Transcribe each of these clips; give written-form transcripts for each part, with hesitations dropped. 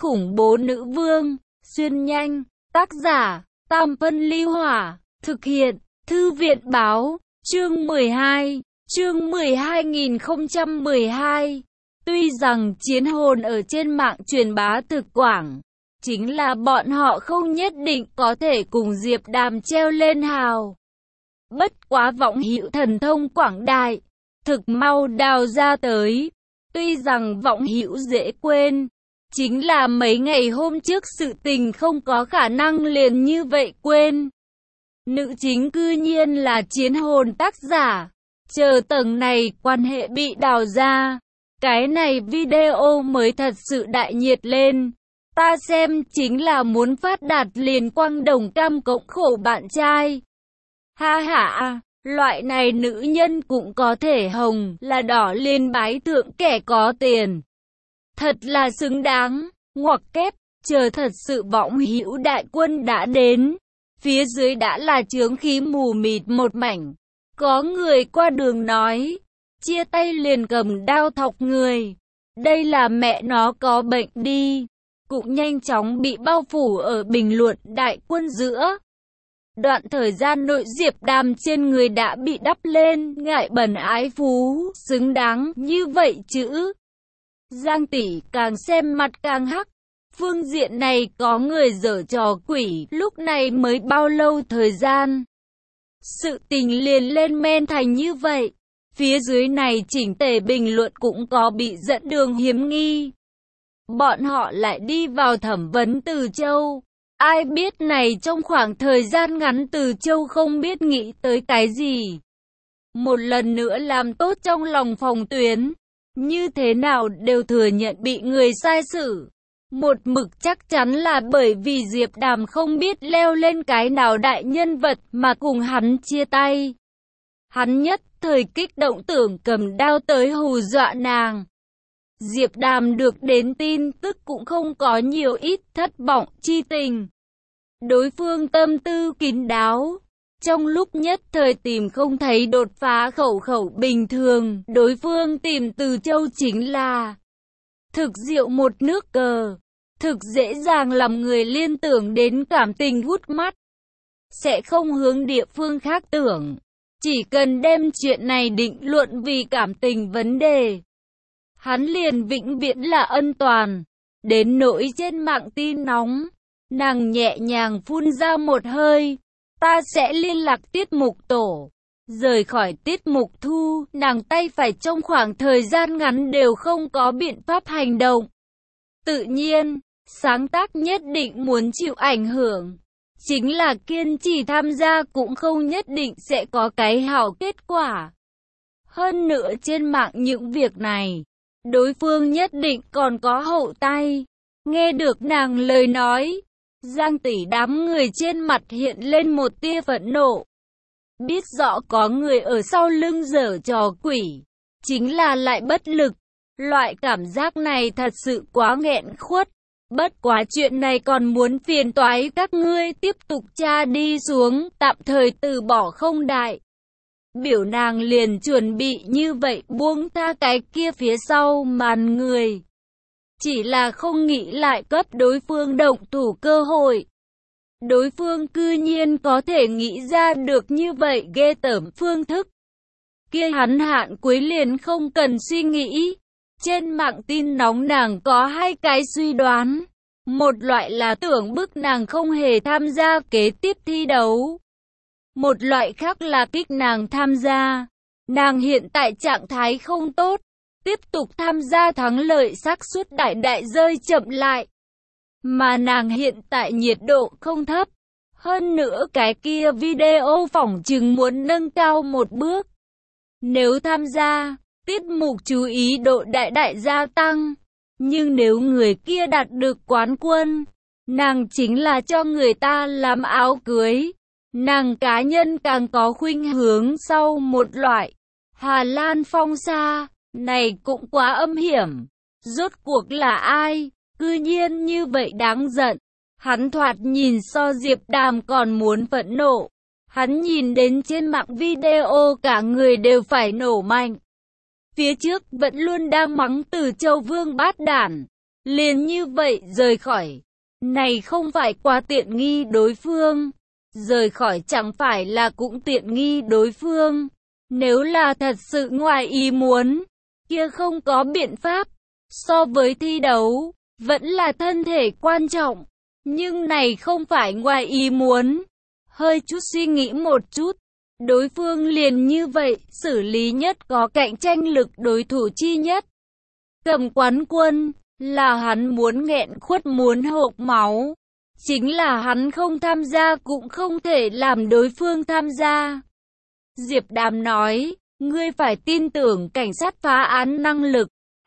khủng bố nữ vương, xuyên nhanh, tác giả, Tam Phân Ly Hỏa, thực hiện, Thư viện Báo, chương 12, chương 12.012. Tuy rằng chiến hồn ở trên mạng truyền bá thực quảng, chính là bọn họ không nhất định có thể cùng Diệp Đàm treo lên hào. Bất quá Võng Hữu thần thông quảng đại, thực mau đào ra tới. Tuy rằng Võng Hữu dễ quên, chính là mấy ngày hôm trước sự tình không có khả năng liền như vậy quên. Nữ chính cư nhiên là chiến hồn tác giả. Chờ tầng này quan hệ bị đào ra, cái này video mới thật sự đại nhiệt lên. Ta xem chính là muốn phát đạt liền quăng đồng cam cộng khổ bạn trai. Ha ha, loại này nữ nhân cũng có thể hồng là đỏ liền bái thượng kẻ có tiền. Thật là xứng đáng, ngoặc kép, chờ thật sự Võng Hữu đại quân đã đến. Phía dưới đã là chướng khí mù mịt một mảnh. Có người qua đường nói, chia tay liền cầm đao thọc người. Đây là mẹ nó có bệnh đi. Cũng nhanh chóng bị bao phủ ở bình luận đại quân giữa. Đoạn thời gian nội Diệp Đàm trên người đã bị đắp lên, ngại bẩn ái phú, xứng đáng như vậy chứ. Giang tỷ càng xem mặt càng hắc. Phương diện này có người giở trò quỷ, lúc này mới bao lâu thời gian. Sự tình liền lên men thành như vậy. Phía dưới này chỉnh tề bình luận cũng có bị dẫn đường hiếm nghi. Bọn họ lại đi vào thẩm vấn Từ Châu. Ai biết này trong khoảng thời gian ngắn Từ Châu không biết nghĩ tới cái gì. Một lần nữa làm tốt trong lòng phòng tuyến. Như thế nào đều thừa nhận bị người sai xử. Một mực chắc chắn là bởi vì Diệp Đàm không biết leo lên cái nào đại nhân vật mà cùng hắn chia tay. Hắn nhất thời kích động tưởng cầm đao tới hù dọa nàng. Diệp Đàm được đến tin tức cũng không có nhiều ít thất vọng chi tình. Đối phương tâm tư kín đáo. Trong lúc nhất thời tìm không thấy đột phá khẩu bình thường, đối phương tìm Từ Châu chính là thực diệu một nước cờ. Thực dễ dàng làm người liên tưởng đến cảm tình hút mắt. Sẽ không hướng địa phương khác tưởng. Chỉ cần đem chuyện này định luận vì cảm tình vấn đề. Hắn liền vĩnh viễn là ân toàn. Đến nỗi trên mạng tin nóng. Nàng nhẹ nhàng phun ra một hơi. Ta sẽ liên lạc tiết mục tổ. Rời khỏi tiết mục thu, nàng tay phải trong khoảng thời gian ngắn đều không có biện pháp hành động. Tự nhiên, sáng tác nhất định muốn chịu ảnh hưởng. Chính là kiên trì tham gia cũng không nhất định sẽ có cái hảo kết quả. Hơn nữa trên mạng những việc này, đối phương nhất định còn có hậu tay. Nghe được nàng lời nói, Giang tỷ đám người trên mặt hiện lên một tia phẫn nộ. Biết rõ có người ở sau lưng giở trò quỷ, chính là lại bất lực. Loại cảm giác này thật sự quá nghẹn khuất. Bất quá chuyện này còn muốn phiền toái các ngươi tiếp tục tra đi xuống, tạm thời từ bỏ không đại. Biểu nàng liền chuẩn bị như vậy buông tha cái kia phía sau màn người. Chỉ là không nghĩ lại cấp đối phương động thủ cơ hội. Đối phương cư nhiên có thể nghĩ ra được như vậy ghê tởm phương thức. Kia hắn hạn cuối liền không cần suy nghĩ. Trên mạng tin nóng nàng có hai cái suy đoán. Một loại là tưởng bức nàng không hề tham gia kế tiếp thi đấu. Một loại khác là kích nàng tham gia. Nàng hiện tại trạng thái không tốt. Tiếp tục tham gia thắng lợi xác suất đại đại rơi chậm lại. Mà nàng hiện tại nhiệt độ không thấp. Hơn nữa cái kia video phỏng chừng muốn nâng cao một bước. Nếu tham gia, tiết mục chú ý độ đại đại gia tăng. Nhưng nếu người kia đạt được quán quân, nàng chính là cho người ta làm áo cưới. Nàng cá nhân càng có khuynh hướng sau một loại. Hà Lan Phong Sa, này cũng quá âm hiểm. Rốt cuộc là ai? Cư nhiên như vậy đáng giận. Hắn thoạt nhìn so Diệp Đàm còn muốn phẫn nộ. Hắn nhìn đến trên mạng video cả người đều phải nổ mạnh. Phía trước vẫn luôn đang mắng Từ Châu vương bát đản. liền như vậy rời khỏi. Này không phải quá tiện nghi đối phương. Rời khỏi chẳng phải là cũng tiện nghi đối phương. Nếu là thật sự ngoài ý muốn, kia không có biện pháp. So với thi đấu, vẫn là thân thể quan trọng. Nhưng này không phải ngoài ý muốn. Hơi chút suy nghĩ một chút, đối phương liền như vậy, xử lý nhất có cạnh tranh lực đối thủ chi nhất. Cầm quán quân, là hắn muốn nghẹn khuất muốn hộc máu. Chính là hắn không tham gia cũng không thể làm đối phương tham gia. Diệp Đàm nói, ngươi phải tin tưởng cảnh sát phá án năng lực.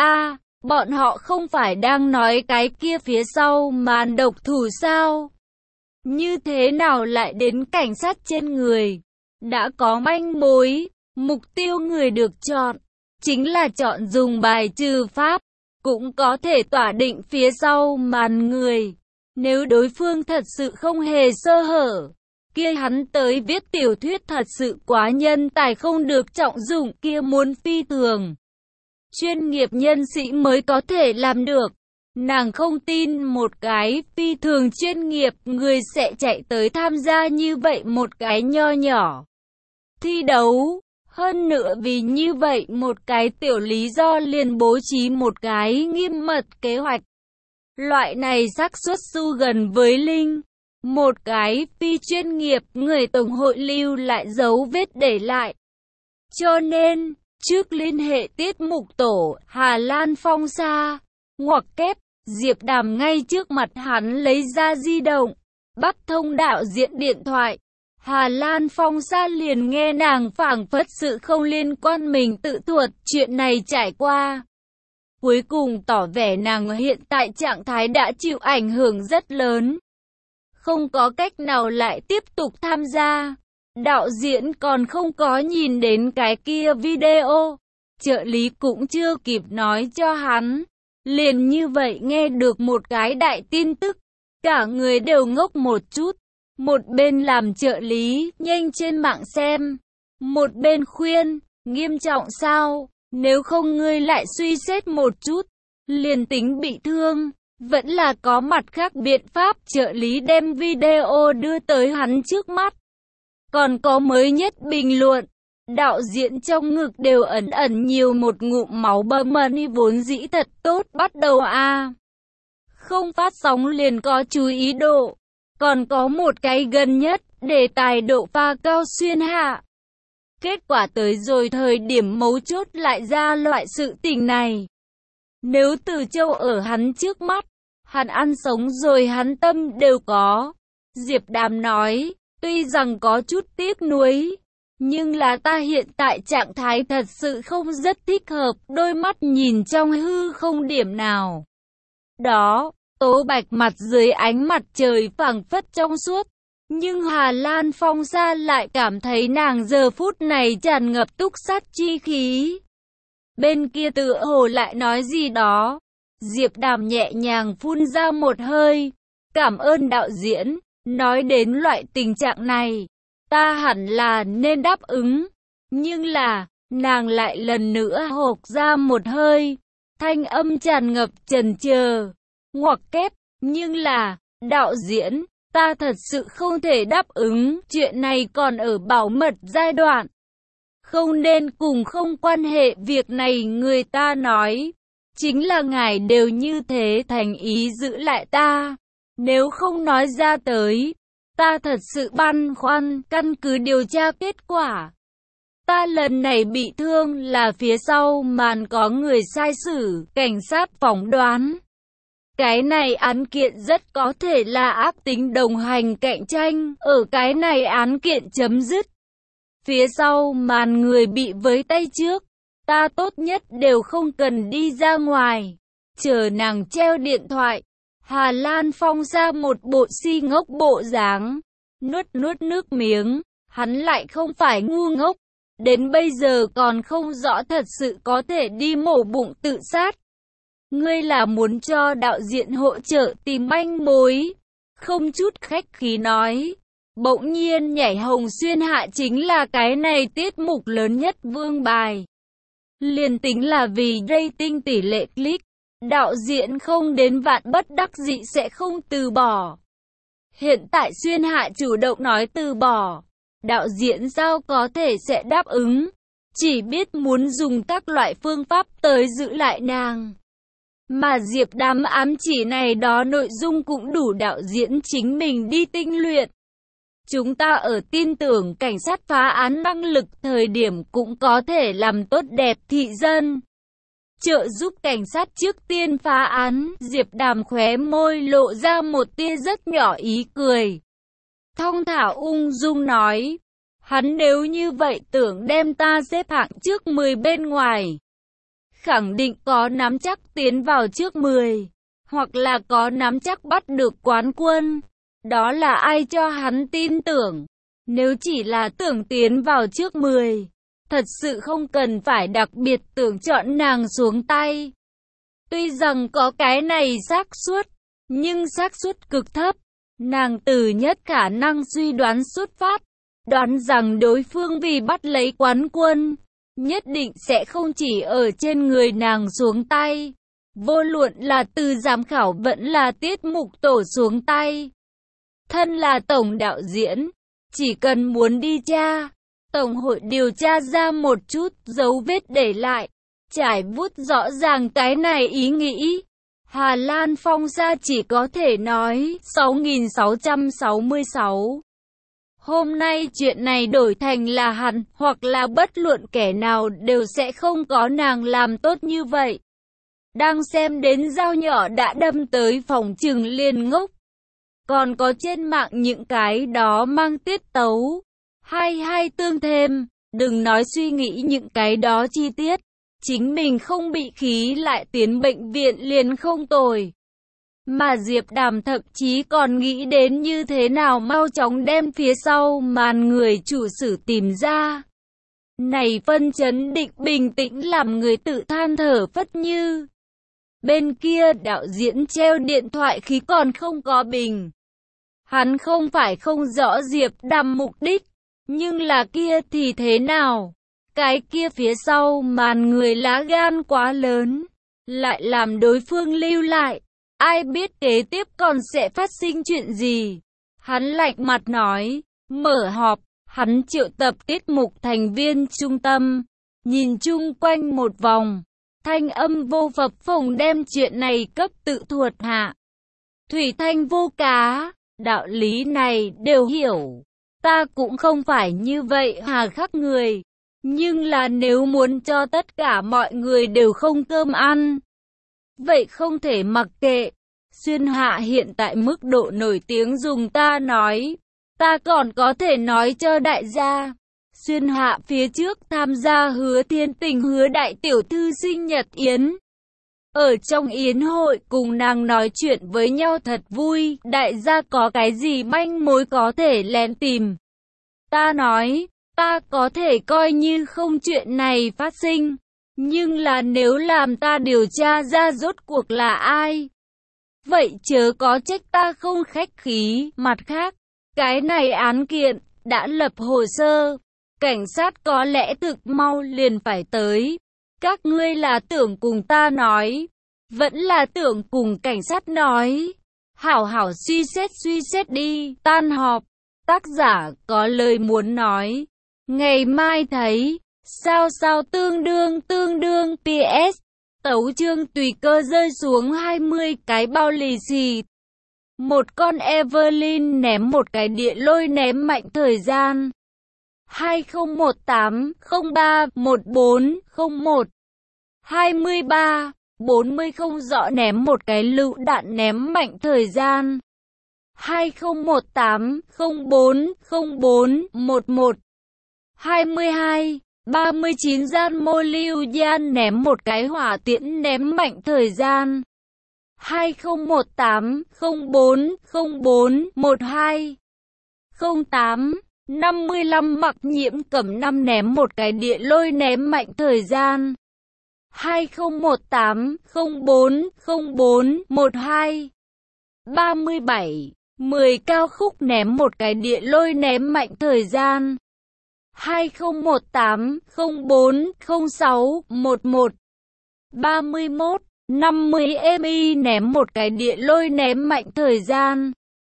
Bọn họ không phải đang nói cái kia phía sau màn độc thủ sao? Như thế nào lại đến cảnh sát trên người? Đã có manh mối, mục tiêu người được chọn, chính là chọn dùng bài trừ pháp, cũng có thể tỏa định phía sau màn người. Nếu đối phương thật sự không hề sơ hở, kia hắn tới viết tiểu thuyết thật sự quá nhân tài không được trọng dụng, kia muốn phi thường. Chuyên nghiệp nhân sĩ mới có thể làm được. Nàng không tin một cái phi thường chuyên nghiệp người sẽ chạy tới tham gia như vậy một cái nho nhỏ thi đấu. Hơn nữa vì như vậy một cái tiểu lý do liền bố trí một cái nghiêm mật kế hoạch. Loại này xác suất su gần với linh. Một cái phi chuyên nghiệp người tổng hội lưu lại dấu vết để lại. Cho nên, trước liên hệ tiết mục tổ Hà Lan Phong Sa, ngoặc kép, Diệp Đàm ngay trước mặt hắn lấy ra di động, bắt thông đạo diễn điện thoại. Hà Lan Phong Sa liền nghe nàng phảng phất sự không liên quan mình tự thuật chuyện này trải qua. Cuối cùng tỏ vẻ nàng hiện tại trạng thái đã chịu ảnh hưởng rất lớn. Không có cách nào lại tiếp tục tham gia. Đạo diễn còn không có nhìn đến cái kia video. Trợ lý cũng chưa kịp nói cho hắn. Liền như vậy nghe được một cái đại tin tức. Cả người đều ngốc một chút. Một bên làm trợ lý, nhanh trên mạng xem. Một bên khuyên, nghiêm trọng sao? Nếu không ngươi lại suy xét một chút. Liền tính bị thương, vẫn là có mặt khác biện pháp. Trợ lý đem video đưa tới hắn trước mắt. Còn có mới nhất bình luận. Đạo diễn trong ngực đều ẩn ẩn nhiều một ngụm máu bầm mani vốn dĩ thật tốt bắt đầu Không phát sóng liền có chú ý độ. Còn có một cái gần nhất, đề tài độ pha cao xuyên hạ. Kết quả tới rồi thời điểm mấu chốt lại ra loại sự tình này. Nếu Từ Châu ở hắn trước mắt, hắn ăn sống rồi hắn tâm đều có. Diệp Đàm nói, tuy rằng có chút tiếc nuối, nhưng là ta hiện tại trạng thái thật sự không rất thích hợp, đôi mắt nhìn trong hư không điểm nào. Đó, tố bạch mặt dưới ánh mặt trời phảng phất trong suốt, nhưng Hà Lan Phong Sa lại cảm thấy nàng giờ phút này tràn ngập túc sát chi khí. Bên kia tựa hồ lại nói gì đó. Diệp Đàm nhẹ nhàng phun ra một hơi. Cảm ơn đạo diễn, nói đến loại tình trạng này, ta hẳn là nên đáp ứng. Nhưng là, nàng lại lần nữa hộc ra một hơi. Thanh âm tràn ngập chần chờ. Ngoặc kép, nhưng là, đạo diễn, ta thật sự không thể đáp ứng. Chuyện này còn ở bảo mật giai đoạn. Không nên cùng không quan hệ việc này người ta nói. Chính là ngài đều như thế thành ý giữ lại ta. Nếu không nói ra tới, ta thật sự băn khoăn căn cứ điều tra kết quả. Ta lần này bị thương là phía sau màn có người sai sử, cảnh sát phỏng đoán. Cái này án kiện rất có thể là ác tính đồng hành cạnh tranh, ở cái này án kiện chấm dứt. Phía sau màn người bị với tay trước, ta tốt nhất đều không cần đi ra ngoài. Chờ nàng treo điện thoại, Hà Lan Phong ra một bộ si ngốc bộ dáng, nuốt nước miếng, hắn lại không phải ngu ngốc, đến bây giờ còn không rõ thật sự có thể đi mổ bụng tự sát. Ngươi là muốn cho đạo diễn hỗ trợ tìm manh mối, không chút khách khí nói. Bỗng nhiên nhảy hồng xuyên hạ chính là cái này tiết mục lớn nhất vương bài. Liền tính là vì rating tỷ lệ click, đạo diễn không đến vạn bất đắc dĩ sẽ không từ bỏ. Hiện tại Xuyên Hạ chủ động nói từ bỏ, đạo diễn sao có thể sẽ đáp ứng, chỉ biết muốn dùng các loại phương pháp tới giữ lại nàng. Mà Diệp Đàm ám chỉ này đó nội dung cũng đủ đạo diễn chính mình đi tinh luyện. Chúng ta ở tin tưởng cảnh sát phá án năng lực thời điểm cũng có thể làm tốt đẹp thị dân. Trợ giúp cảnh sát trước tiên phá án, Diệp Đàm khóe môi lộ ra một tia rất nhỏ ý cười. Thong thả ung dung nói, hắn nếu như vậy tưởng đem ta xếp hạng trước 10 bên ngoài. Khẳng định có nắm chắc tiến vào trước 10, hoặc là có nắm chắc bắt được quán quân. Đó là ai cho hắn tin tưởng? Nếu chỉ là tưởng tiến vào trước 10, thật sự không cần phải đặc biệt tưởng chọn nàng xuống tay. Tuy rằng có cái này xác suất, nhưng xác suất cực thấp. Nàng từ nhất khả năng suy đoán xuất phát, đoán rằng đối phương vì bắt lấy quán quân, nhất định sẽ không chỉ ở trên người nàng xuống tay. Vô luận là từ giám khảo vẫn là tiết mục tổ xuống tay. Thân là tổng đạo diễn, chỉ cần muốn đi tra, tổng hội điều tra ra một chút dấu vết để lại, trải vuốt rõ ràng cái này ý nghĩ. Hà Lan Phong Sa chỉ có thể nói 6.666. Hôm nay chuyện này đổi thành là hắn, hoặc là bất luận kẻ nào đều sẽ không có nàng làm tốt như vậy. Đang xem đến dao nhỏ đã đâm tới phòng trừng liền ngốc. Còn có trên mạng những cái đó mang tiết tấu, hay tương thêm, đừng nói suy nghĩ những cái đó chi tiết. Chính mình không bị khí lại tiến bệnh viện liền không tồi. Mà Diệp Đàm thậm chí còn nghĩ đến như thế nào mau chóng đem phía sau màn người chủ sử tìm ra. Này phân chấn định bình tĩnh làm người tự than thở phất như. Bên kia đạo diễn treo điện thoại khí còn không có bình. Hắn không phải không rõ Diệp Đàm mục đích, nhưng là kia thì thế nào? Cái kia phía sau màn người lá gan quá lớn, lại làm đối phương lưu lại. Ai biết kế tiếp còn sẽ phát sinh chuyện gì? Hắn lạnh mặt nói, mở họp, hắn triệu tập tiết mục thành viên trung tâm, nhìn chung quanh một vòng, thanh âm vô phập phồng đem chuyện này cấp tự thuật hạ. Thủy thanh vô cá, đạo lý này đều hiểu, ta cũng không phải như vậy hà khắc người, nhưng là nếu muốn cho tất cả mọi người đều không cơm ăn, vậy không thể mặc kệ. Xuyên Hạ hiện tại mức độ nổi tiếng dùng ta nói, ta còn có thể nói cho đại gia. Xuyên Hạ phía trước tham gia Hứa Thiên Tình Hứa đại tiểu thư sinh nhật yến. Ở trong yến hội cùng nàng nói chuyện với nhau thật vui, đại gia có cái gì manh mối có thể lén tìm. Ta nói, ta có thể coi như không chuyện này phát sinh, nhưng là nếu làm ta điều tra ra rốt cuộc là ai, vậy chớ có trách ta không khách khí. Mặt khác, cái này án kiện đã lập hồ sơ, cảnh sát có lẽ thực mau liền phải tới. Các ngươi là tưởng cùng ta nói, vẫn là tưởng cùng cảnh sát nói. Hảo hảo suy xét đi. Tan họp, tác giả có lời muốn nói, ngày mai thấy. Sao tương đương PS. Tấu chương tùy cơ rơi xuống 20 cái bao lì xì. Một con Evelyn ném một cái địa lôi ném mạnh thời gian. 2018-03-14-01 23-40 không rõ ném một cái lựu đạn ném mạnh thời gian. 2018-04-04-11 22-39 gian mô lưu gian ném một cái hỏa tiễn ném mạnh thời gian. 2018-04-04-12 08 55 mặc nhiễm cầm 5 ném một cái địa lôi ném mạnh thời gian. 2018-04-04-12 37 10 cao khúc ném một cái địa lôi ném mạnh thời gian. 2018-04-06-11 31 50 mi ném một cái địa lôi ném mạnh thời gian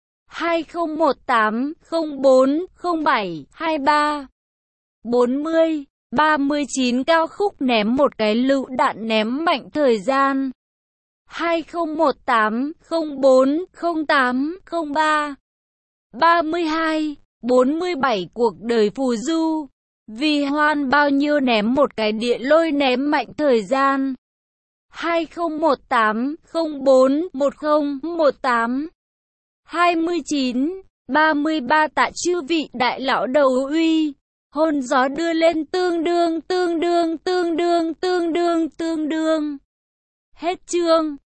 2018 04 07 23 40 39 Cao Khúc ném một cái lựu đạn ném mạnh thời gian 2018 04 08 03 32 47 Cuộc đời phù du Vì Hoan bao nhiêu ném một cái địa lôi ném mạnh thời gian 2018 04 10 18 29 33 Tạ chư vị đại lão đầu uy hôn gió đưa lên tương đương. Hết chương.